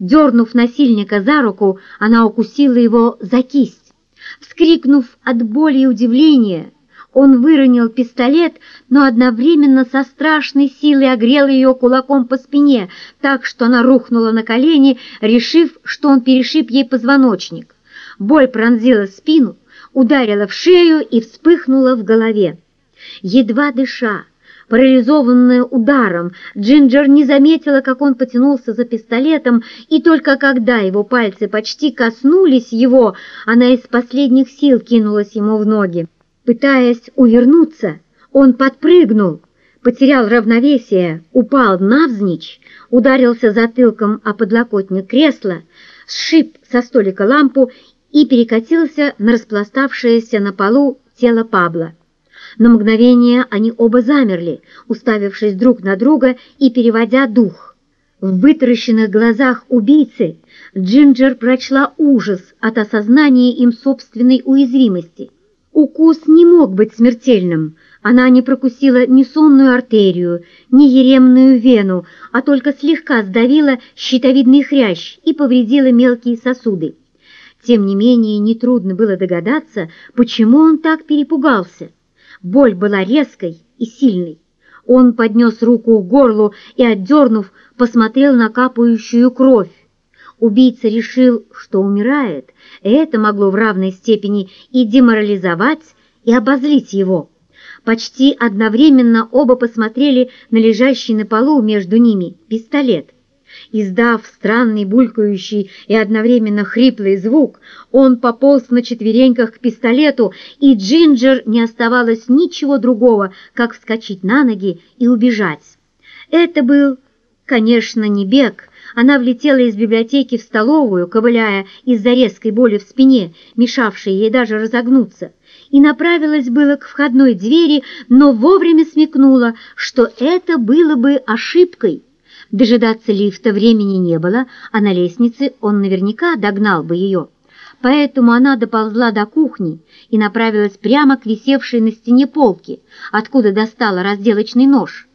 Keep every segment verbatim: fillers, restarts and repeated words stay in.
Дернув насильника за руку, она укусила его за кисть. Вскрикнув от боли и удивления, он выронил пистолет, но одновременно со страшной силой огрел ее кулаком по спине, так что она рухнула на колени, решив, что он перешиб ей позвоночник. Боль пронзила спину, ударила в шею и вспыхнула в голове. Едва дыша, парализованная ударом, Джинджер не заметила, как он потянулся за пистолетом, и только когда его пальцы почти коснулись его, она из последних сил кинулась ему в ноги. Пытаясь увернуться, он подпрыгнул, потерял равновесие, упал навзничь, ударился затылком о подлокотник кресла, сшиб со столика лампу и перекатился на распластавшееся на полу тело Пабло. На мгновение они оба замерли, уставившись друг на друга и переводя дух. В вытаращенных глазах убийцы Джинджер прочла ужас от осознания им собственной уязвимости. Укус не мог быть смертельным. Она не прокусила ни сонную артерию, ни еремную вену, а только слегка сдавила щитовидный хрящ и повредила мелкие сосуды. Тем не менее, нетрудно было догадаться, почему он так перепугался. Боль была резкой и сильной. Он поднес руку к горлу и, отдернув, посмотрел на капающую кровь. Убийца решил, что умирает, и это могло в равной степени и деморализовать, и обозлить его. Почти одновременно оба посмотрели на лежащий на полу между ними пистолет. Издав странный булькающий и одновременно хриплый звук, он пополз на четвереньках к пистолету, и Джинджер не оставалось ничего другого, как вскочить на ноги и убежать. Это был, конечно, не бег. Она влетела из библиотеки в столовую, ковыляя из-за резкой боли в спине, мешавшей ей даже разогнуться, и направилась было к входной двери, но вовремя смекнула, что это было бы ошибкой. Дожидаться лифта времени не было, а на лестнице он наверняка догнал бы ее. Поэтому она доползла до кухни и направилась прямо к висевшей на стене полке, откуда достала разделочный нож.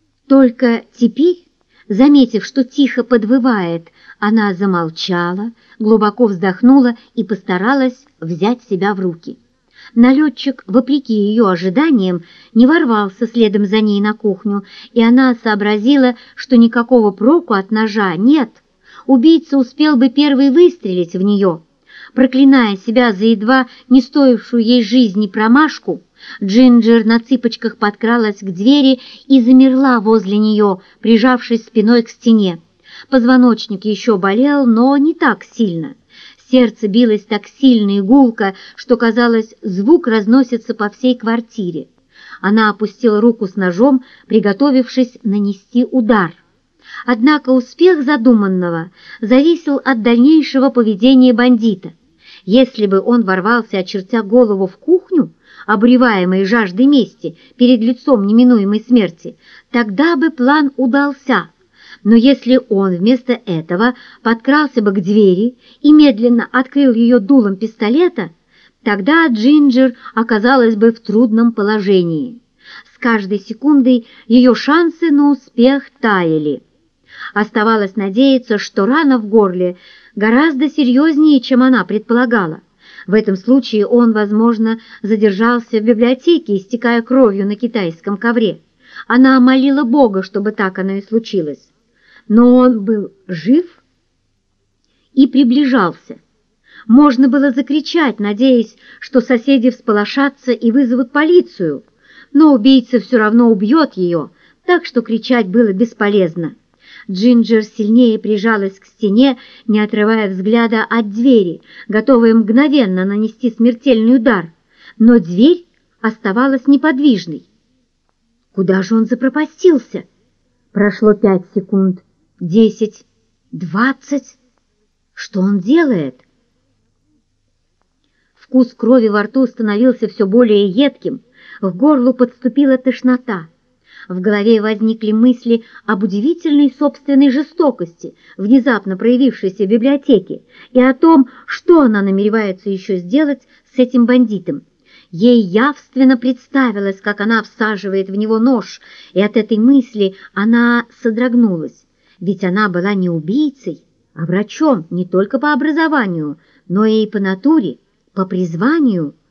Только теперь, заметив, что тихо подвывает, она замолчала, глубоко вздохнула и постаралась взять себя в руки. Налетчик, вопреки ее ожиданиям, не ворвался следом за ней на кухню, и она сообразила, что никакого проку от ножа нет. Убийца успел бы первый выстрелить в нее. Проклиная себя за едва не стоившую ей жизни промашку, Джинджер на цыпочках подкралась к двери и замерла возле нее, прижавшись спиной к стене. Позвоночник еще болел, но не так сильно. Сердце билось так сильно и гулко, что, казалось, звук разносится по всей квартире. Она опустила руку с ножом, приготовившись нанести удар. Однако успех задуманного зависел от дальнейшего поведения бандита. Если бы он ворвался, очертя голову в кухню, обуреваемой жаждой мести перед лицом неминуемой смерти, тогда бы план удался. Но если он вместо этого подкрался бы к двери и медленно открыл ее дулом пистолета, тогда Джинджер оказалась бы в трудном положении. С каждой секундой ее шансы на успех таяли. Оставалось надеяться, что рана в горле гораздо серьезнее, чем она предполагала. В этом случае он, возможно, задержался в библиотеке, истекая кровью на китайском ковре. Она молила Бога, чтобы так оно и случилось. Но он был жив и приближался. Можно было закричать, надеясь, что соседи всполошатся и вызовут полицию, но убийца все равно убьет ее, так что кричать было бесполезно. Джинджер сильнее прижалась к стене, не отрывая взгляда от двери, готовая мгновенно нанести смертельный удар, но дверь оставалась неподвижной. Куда же он запропастился? Прошло пять секунд. Десять, двадцать. Что он делает? Вкус крови во рту становился все более едким, к горлу подступила тошнота. В голове возникли мысли об удивительной собственной жестокости, внезапно проявившейся в библиотеке, и о том, что она намеревается еще сделать с этим бандитом. Ей явственно представилось, как она всаживает в него нож, и от этой мысли она содрогнулась. Ведь она была не убийцей, а врачом не только по образованию, но и по натуре, по призванию.